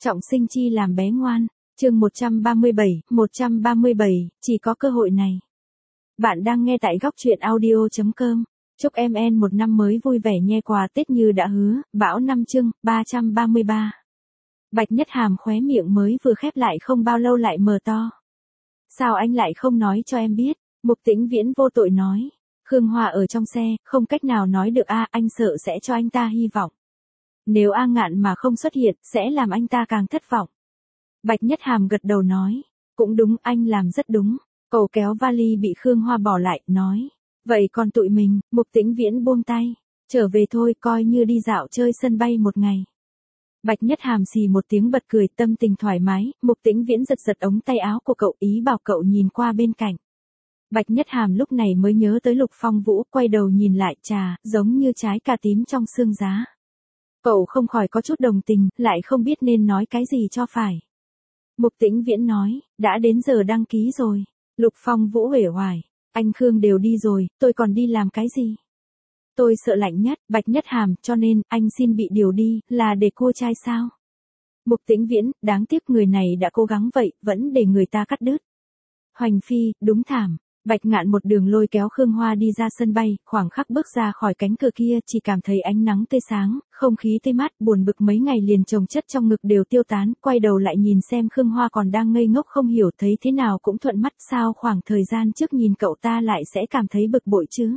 Trọng sinh chi làm bé ngoan, chương 137, chỉ có cơ hội này. Bạn đang nghe tại góc truyện audio.com. Chúc em một năm mới vui vẻ nhé, quà Tết như đã hứa, bão năm chương, 333. Bạch Nhất Hàm khóe miệng mới vừa khép lại không bao lâu lại mở to. Sao anh lại không nói cho em biết? Mục Tĩnh Viễn vô tội nói. Khương Hoa ở trong xe, không cách nào nói được anh sợ sẽ cho anh ta hy vọng. Nếu A Ngạn mà không xuất hiện, sẽ làm anh ta càng thất vọng. Bạch Nhất Hàm gật đầu nói. Cũng đúng, anh làm rất đúng. Cậu kéo vali bị Khương Hoa bỏ lại, nói. Vậy còn tụi mình, Mục Tĩnh Viễn buông tay. Trở về thôi, coi như đi dạo chơi sân bay một ngày. Bạch Nhất Hàm xì một tiếng bật cười, tâm tình thoải mái. Mục Tĩnh Viễn giật giật ống tay áo của cậu, ý bảo cậu nhìn qua bên cạnh. Bạch Nhất Hàm lúc này mới nhớ tới Lục Phong Vũ, quay đầu nhìn lại, trà, giống như trái cà tím trong xương giá. Cậu không khỏi có chút đồng tình, lại không biết nên nói cái gì cho phải. Mục Tĩnh Viễn nói, đã đến giờ đăng ký rồi. Lục Phong Vũ uể oải, anh Khương đều đi rồi, tôi còn đi làm cái gì? Tôi sợ lạnh nhất, Bạch Nhất Hàm, cho nên, anh xin bị điều đi, là để cua trai sao? Mục Tĩnh Viễn, đáng tiếc người này đã cố gắng vậy, vẫn để người ta cắt đứt. Hoành phi, đúng thảm. Bạch Ngạn một đường lôi kéo Khương Hoa đi ra sân bay, khoảng khắc bước ra khỏi cánh cửa kia chỉ cảm thấy ánh nắng tươi sáng, không khí tươi mát, buồn bực mấy ngày liền chồng chất trong ngực đều tiêu tán, quay đầu lại nhìn xem Khương Hoa còn đang ngây ngốc không hiểu thấy thế nào cũng thuận mắt, sao khoảng thời gian trước nhìn cậu ta lại sẽ cảm thấy bực bội chứ.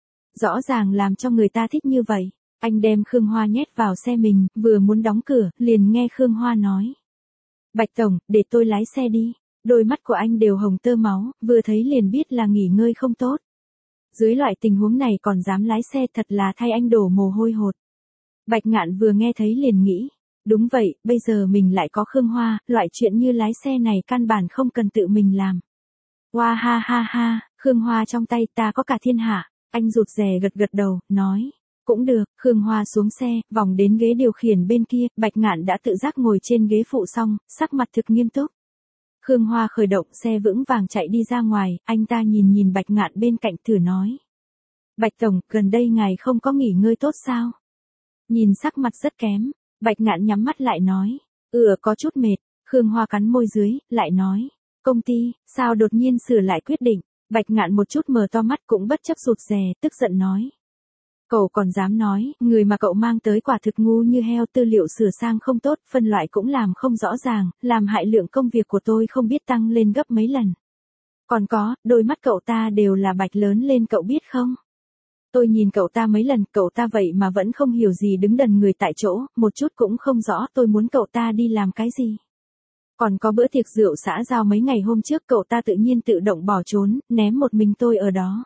Rõ ràng làm cho người ta thích như vậy. Anh đem Khương Hoa nhét vào xe mình, vừa muốn đóng cửa, liền nghe Khương Hoa nói. Bạch Tổng, để tôi lái xe đi. Đôi mắt của anh đều hồng tơ máu, vừa thấy liền biết là nghỉ ngơi không tốt. Dưới loại tình huống này còn dám lái xe, thật là thay anh đổ mồ hôi hột. Bạch Ngạn vừa nghe thấy liền nghĩ, đúng vậy, bây giờ mình lại có Khương Hoa, loại chuyện như lái xe này căn bản không cần tự mình làm. Hoa ha ha ha, Khương Hoa trong tay ta có cả thiên hạ, anh rụt rè gật gật đầu, nói. Cũng được, Khương Hoa xuống xe, vòng đến ghế điều khiển bên kia, Bạch Ngạn đã tự giác ngồi trên ghế phụ xong, sắc mặt thực nghiêm túc. Khương Hoa khởi động xe vững vàng chạy đi ra ngoài, anh ta nhìn Bạch Ngạn bên cạnh thử nói. Bạch Tổng, gần đây ngài không có nghỉ ngơi tốt sao? Nhìn sắc mặt rất kém, Bạch Ngạn nhắm mắt lại nói. Có chút mệt, Khương Hoa cắn môi dưới, lại nói. Công ty, sao đột nhiên sửa lại quyết định? Bạch Ngạn một chút mở to mắt cũng bất chấp rụt rè, tức giận nói. Cậu còn dám nói, người mà cậu mang tới quả thực ngu như heo, tư liệu sửa sang không tốt, phân loại cũng làm không rõ ràng, làm hại lượng công việc của tôi không biết tăng lên gấp mấy lần. Còn có, đôi mắt cậu ta đều là bạch lớn lên, cậu biết không? Tôi nhìn cậu ta mấy lần, cậu ta vậy mà vẫn không hiểu gì, đứng đần người tại chỗ, một chút cũng không rõ tôi muốn cậu ta đi làm cái gì. Còn có bữa tiệc rượu xã giao mấy ngày hôm trước, cậu ta tự nhiên tự động bỏ trốn, ném một mình tôi ở đó.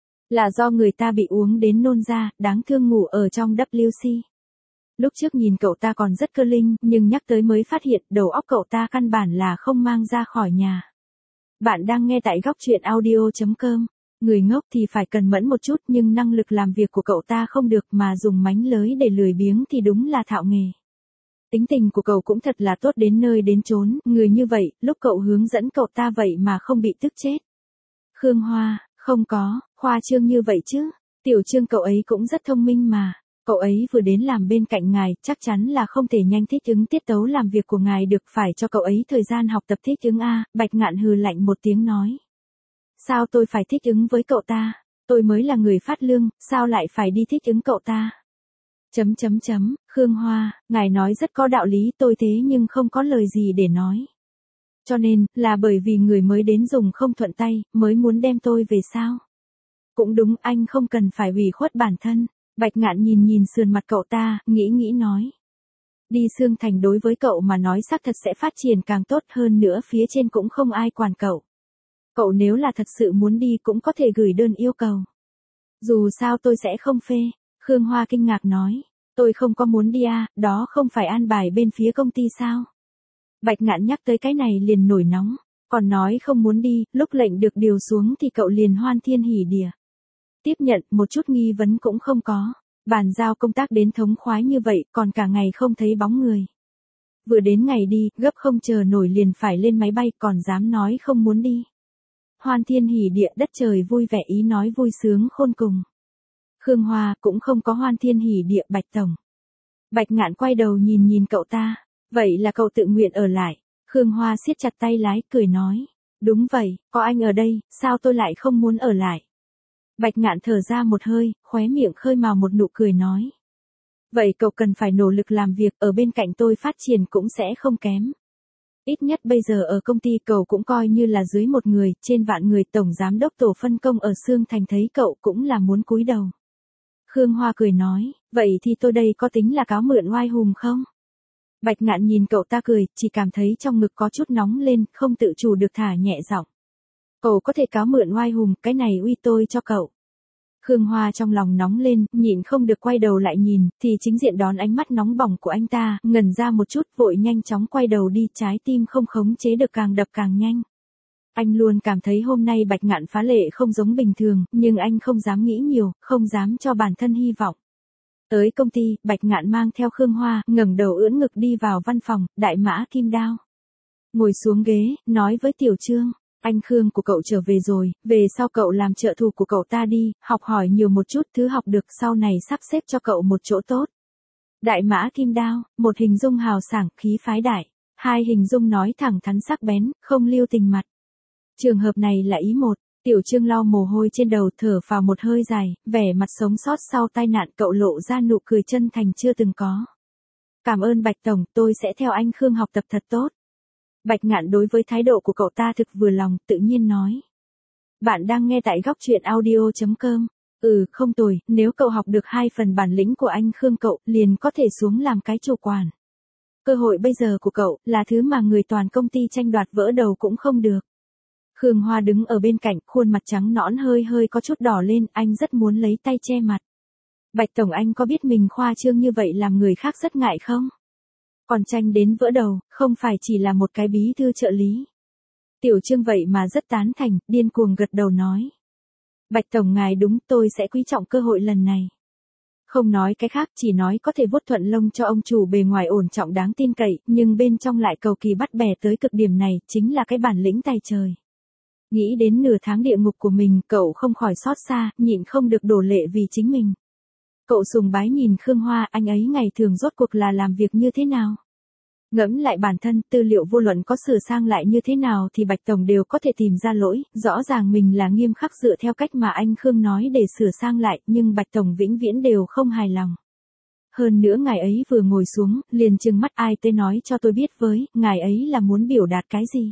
Là do người ta bị uống đến nôn ra, đáng thương ngủ ở trong WC. Lúc trước nhìn cậu ta còn rất cơ linh, nhưng nhắc tới mới phát hiện đầu óc cậu ta căn bản là không mang ra khỏi nhà. Bạn đang nghe tại góc truyện audio.com. Người ngốc thì phải cần mẫn một chút, nhưng năng lực làm việc của cậu ta không được, mà dùng mánh lới để lười biếng thì đúng là thạo nghề. Tính tình của cậu cũng thật là tốt đến nơi đến chốn, người như vậy, lúc cậu hướng dẫn cậu ta vậy mà không bị tức chết. Khương Hoa, không có, khoa trương như vậy chứ. Tiểu Trương cậu ấy cũng rất thông minh mà. Cậu ấy vừa đến làm bên cạnh ngài, chắc chắn là không thể nhanh thích ứng tiết tấu làm việc của ngài được, phải cho cậu ấy thời gian học tập thích ứng a. Bạch Ngạn hừ lạnh một tiếng nói. Sao tôi phải thích ứng với cậu ta? Tôi mới là người phát lương, sao lại phải đi thích ứng cậu ta? Khương Hoa, ngài nói rất có đạo lý, tôi thế nhưng không có lời gì để nói. Cho nên, là bởi vì người mới đến dùng không thuận tay, mới muốn đem tôi về sao? Cũng đúng, anh không cần phải ủy khuất bản thân. Bạch Ngạn nhìn sườn mặt cậu ta, nghĩ nói. Đi Sương Thành đối với cậu mà nói xác thật sẽ phát triển càng tốt hơn nữa, phía trên cũng không ai quản cậu. Cậu nếu là thật sự muốn đi cũng có thể gửi đơn yêu cầu. Dù sao tôi sẽ không phê. Khương Hoa kinh ngạc nói. Tôi không có muốn đi đó không phải an bài bên phía công ty sao? Bạch Ngạn nhắc tới cái này liền nổi nóng, còn nói không muốn đi, lúc lệnh được điều xuống thì cậu liền hoan thiên hỉ đìa. Tiếp nhận, một chút nghi vấn cũng không có, bàn giao công tác đến thống khoái như vậy, còn cả ngày không thấy bóng người. Vừa đến ngày đi, gấp không chờ nổi liền phải lên máy bay, còn dám nói không muốn đi. Hoan thiên hỉ địa, đất trời vui vẻ, ý nói vui sướng khôn cùng. Khương Hoa cũng không có hoan thiên hỉ địa. Bạch Tổng. Bạch Ngạn quay đầu nhìn cậu ta. Vậy là cậu tự nguyện ở lại. Khương Hoa siết chặt tay lái, cười nói. Đúng vậy, có anh ở đây, sao tôi lại không muốn ở lại. Bạch Ngạn thở ra một hơi, khóe miệng khơi mào một nụ cười nói. Vậy cậu cần phải nỗ lực làm việc, ở bên cạnh tôi phát triển cũng sẽ không kém. Ít nhất bây giờ ở công ty cậu cũng coi như là dưới một người, trên vạn người. Tổng giám đốc tổ phân công ở Sương Thành thấy cậu cũng là muốn cúi đầu. Khương Hoa cười nói, vậy thì tôi đây có tính là cáo mượn oai hùng không? Bạch Ngạn nhìn cậu ta cười, chỉ cảm thấy trong ngực có chút nóng lên, không tự chủ được thả nhẹ giọng. Cậu có thể cáo mượn oai hùng, cái này uy tôi cho cậu. Khương Hoa trong lòng nóng lên, nhịn không được quay đầu lại nhìn, thì chính diện đón ánh mắt nóng bỏng của anh ta, ngẩn ra một chút, vội nhanh chóng quay đầu đi, trái tim không khống chế được càng đập càng nhanh. Anh luôn cảm thấy hôm nay Bạch Ngạn phá lệ không giống bình thường, nhưng anh không dám nghĩ nhiều, không dám cho bản thân hy vọng. Tới công ty, Bạch Ngạn mang theo Khương Hoa, ngẩng đầu ưỡn ngực đi vào văn phòng, Đại Mã Kim Đao. Ngồi xuống ghế, nói với Tiểu Trương, anh Khương của cậu trở về rồi, về sau cậu làm trợ thủ của cậu ta đi, học hỏi nhiều một chút thứ học được, sau này sắp xếp cho cậu một chỗ tốt. Đại Mã Kim Đao, một hình dung hào sảng, khí phái đại, hai hình dung nói thẳng thắn sắc bén, không lưu tình mặt. Trường hợp này là ý một. Tiểu Trương lau mồ hôi trên đầu, thở vào một hơi dài, vẻ mặt sống sót sau tai nạn, cậu lộ ra nụ cười chân thành chưa từng có. Cảm ơn Bạch Tổng, tôi sẽ theo anh Khương học tập thật tốt. Bạch Ngạn đối với thái độ của cậu ta thực vừa lòng, tự nhiên nói. Bạn đang nghe tại góc truyện audio.com. Không tồi, nếu cậu học được 2 phần bản lĩnh của anh Khương cậu, liền có thể xuống làm cái chủ quản. Cơ hội bây giờ của cậu, là thứ mà người toàn công ty tranh đoạt vỡ đầu cũng không được. Khương Hoa đứng ở bên cạnh, khuôn mặt trắng nõn hơi hơi có chút đỏ lên, anh rất muốn lấy tay che mặt. Bạch Tổng, anh có biết mình khoa trương như vậy làm người khác rất ngại không? Còn tranh đến vỡ đầu, không phải chỉ là một cái bí thư trợ lý. Tiểu Trương vậy mà rất tán thành, điên cuồng gật đầu nói. Bạch Tổng ngài đúng, tôi sẽ quý trọng cơ hội lần này. Không nói cái khác, chỉ nói có thể vuốt thuận lông cho ông chủ bề ngoài ổn trọng đáng tin cậy, nhưng bên trong lại cầu kỳ bắt bè tới cực điểm này, chính là cái bản lĩnh tài trời. Nghĩ đến nửa tháng địa ngục của mình, cậu không khỏi xót xa, nhịn không được đổ lệ vì chính mình. Cậu sùng bái nhìn Khương Hoa, anh ấy ngày thường rốt cuộc là làm việc như thế nào? Ngẫm lại bản thân, tư liệu vô luận có sửa sang lại như thế nào thì Bạch Tổng đều có thể tìm ra lỗi, rõ ràng mình là nghiêm khắc dựa theo cách mà anh Khương nói để sửa sang lại, nhưng Bạch Tổng vĩnh viễn đều không hài lòng. Hơn nữa ngài ấy vừa ngồi xuống, liền trừng mắt, ai tới nói cho tôi biết với, ngài ấy là muốn biểu đạt cái gì?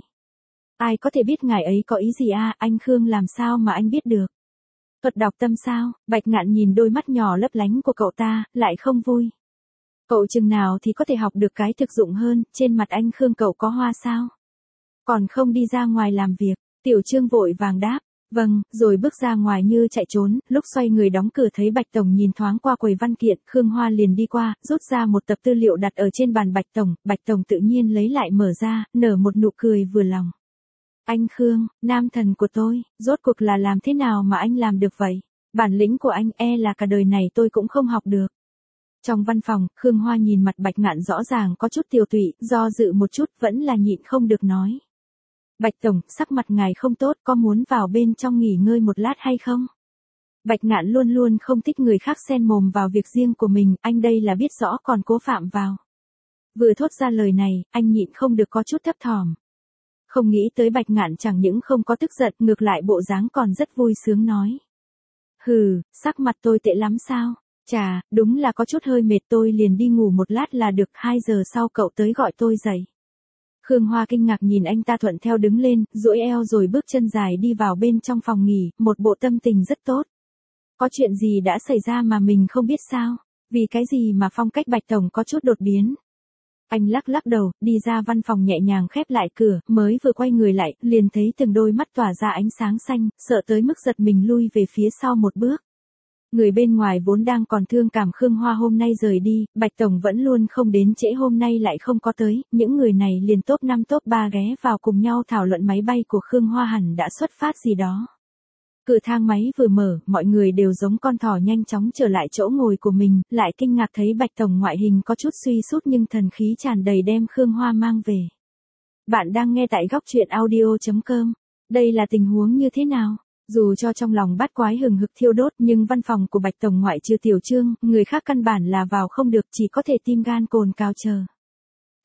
Ai có thể biết ngài ấy có ý gì anh Khương làm sao mà anh biết được? Thuật đọc tâm sao? Bạch Ngạn nhìn đôi mắt nhỏ lấp lánh của cậu ta, lại không vui. Cậu chừng nào thì có thể học được cái thực dụng hơn, trên mặt anh Khương cậu có hoa sao? Còn không đi ra ngoài làm việc, Tiểu Trương vội vàng đáp, vâng, rồi bước ra ngoài như chạy trốn, lúc xoay người đóng cửa thấy Bạch Tổng nhìn thoáng qua quầy văn kiện, Khương Hoa liền đi qua, rút ra một tập tư liệu đặt ở trên bàn Bạch Tổng tự nhiên lấy lại mở ra, nở một nụ cười vừa lòng. Anh Khương, nam thần của tôi, rốt cuộc là làm thế nào mà anh làm được vậy? Bản lĩnh của anh là cả đời này tôi cũng không học được. Trong văn phòng, Khương Hoa nhìn mặt Bạch Ngạn rõ ràng có chút tiều tụy, do dự một chút vẫn là nhịn không được nói. Bạch Tổng, sắc mặt ngài không tốt, có muốn vào bên trong nghỉ ngơi một lát hay không? Bạch Ngạn luôn luôn không thích người khác xen mồm vào việc riêng của mình, anh đây là biết rõ còn cố phạm vào. Vừa thốt ra lời này, anh nhịn không được có chút thấp thỏm. Không nghĩ tới Bạch Ngạn chẳng những không có tức giận, ngược lại bộ dáng còn rất vui sướng nói. Hừ, sắc mặt tôi tệ lắm sao? Chà, đúng là có chút hơi mệt, tôi liền đi ngủ một lát là được, 2 giờ sau cậu tới gọi tôi dậy. Khương Hoa kinh ngạc nhìn anh ta thuận theo đứng lên, duỗi eo rồi bước chân dài đi vào bên trong phòng nghỉ, một bộ tâm tình rất tốt. Có chuyện gì đã xảy ra mà mình không biết sao? Vì cái gì mà phong cách Bạch Tổng có chút đột biến? Anh lắc lắc đầu, đi ra văn phòng nhẹ nhàng khép lại cửa, mới vừa quay người lại, liền thấy từng đôi mắt tỏa ra ánh sáng xanh, sợ tới mức giật mình lui về phía sau một bước. Người bên ngoài vốn đang còn thương cảm Khương Hoa hôm nay rời đi, Bạch Tổng vẫn luôn không đến trễ hôm nay lại không có tới, những người này liền top 5 top 3 ghé vào cùng nhau thảo luận máy bay của Khương Hoa hẳn đã xuất phát gì đó. Cửa thang máy vừa mở, mọi người đều giống con thỏ nhanh chóng trở lại chỗ ngồi của mình, lại kinh ngạc thấy Bạch Tổng ngoại hình có chút suy sút nhưng thần khí tràn đầy đem Khương Hoa mang về. Bạn đang nghe tại góc truyện audio.com. Đây là tình huống như thế nào? Dù cho trong lòng bát quái hừng hực thiêu đốt nhưng văn phòng của Bạch Tổng ngoại trừ Tiểu Trương, người khác căn bản là vào không được, chỉ có thể tim gan cồn cào chờ.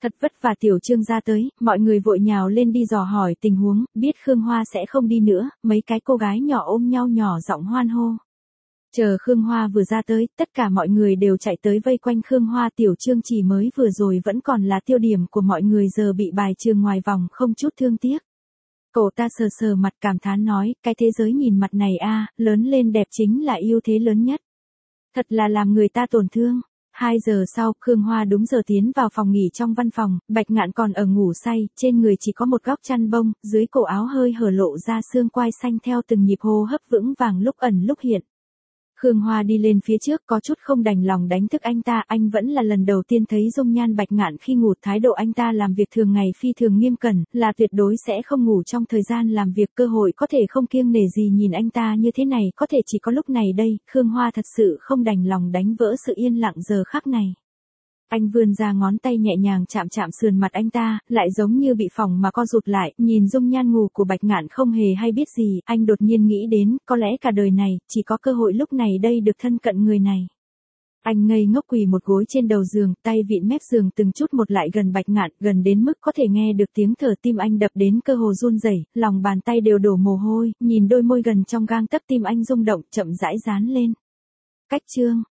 Thật vất vả Tiểu Trương ra tới, mọi người vội nhào lên đi dò hỏi tình huống, biết Khương Hoa sẽ không đi nữa, mấy cái cô gái nhỏ ôm nhau nhỏ giọng hoan hô. Chờ Khương Hoa vừa ra tới, tất cả mọi người đều chạy tới vây quanh Khương Hoa. Tiểu Trương chỉ mới vừa rồi vẫn còn là tiêu điểm của mọi người giờ bị bài trừ ngoài vòng không chút thương tiếc. Cậu ta sờ sờ mặt cảm thán nói, cái thế giới nhìn mặt này a, lớn lên đẹp chính là ưu thế lớn nhất. Thật là làm người ta tổn thương. 2 giờ sau, Khương Hoa đúng giờ tiến vào phòng nghỉ trong văn phòng, Bạch Ngạn còn ở ngủ say, trên người chỉ có một góc chăn bông, dưới cổ áo hơi hở lộ ra xương quai xanh theo từng nhịp hô hấp vững vàng lúc ẩn lúc hiện. Khương Hoa đi lên phía trước có chút không đành lòng đánh thức anh ta, anh vẫn là lần đầu tiên thấy dung nhan Bạch Ngạn khi ngủ, thái độ anh ta làm việc thường ngày phi thường nghiêm cẩn, là tuyệt đối sẽ không ngủ trong thời gian làm việc, cơ hội có thể không kiêng nể gì nhìn anh ta như thế này, có thể chỉ có lúc này đây, Khương Hoa thật sự không đành lòng đánh vỡ sự yên lặng giờ khắc này. Anh vươn ra ngón tay nhẹ nhàng chạm chạm sườn mặt anh ta, lại giống như bị phỏng mà co rụt lại, nhìn dung nhan ngủ của Bạch Ngạn không hề hay biết gì, anh đột nhiên nghĩ đến, có lẽ cả đời này, chỉ có cơ hội lúc này đây được thân cận người này. Anh ngây ngốc quỳ một gối trên đầu giường, tay vịn mép giường từng chút một lại gần Bạch Ngạn, gần đến mức có thể nghe được tiếng thở tim anh đập đến cơ hồ run rẩy, lòng bàn tay đều đổ mồ hôi, nhìn đôi môi gần trong gang tấc tim anh rung động, chậm rãi dán lên. Cách chương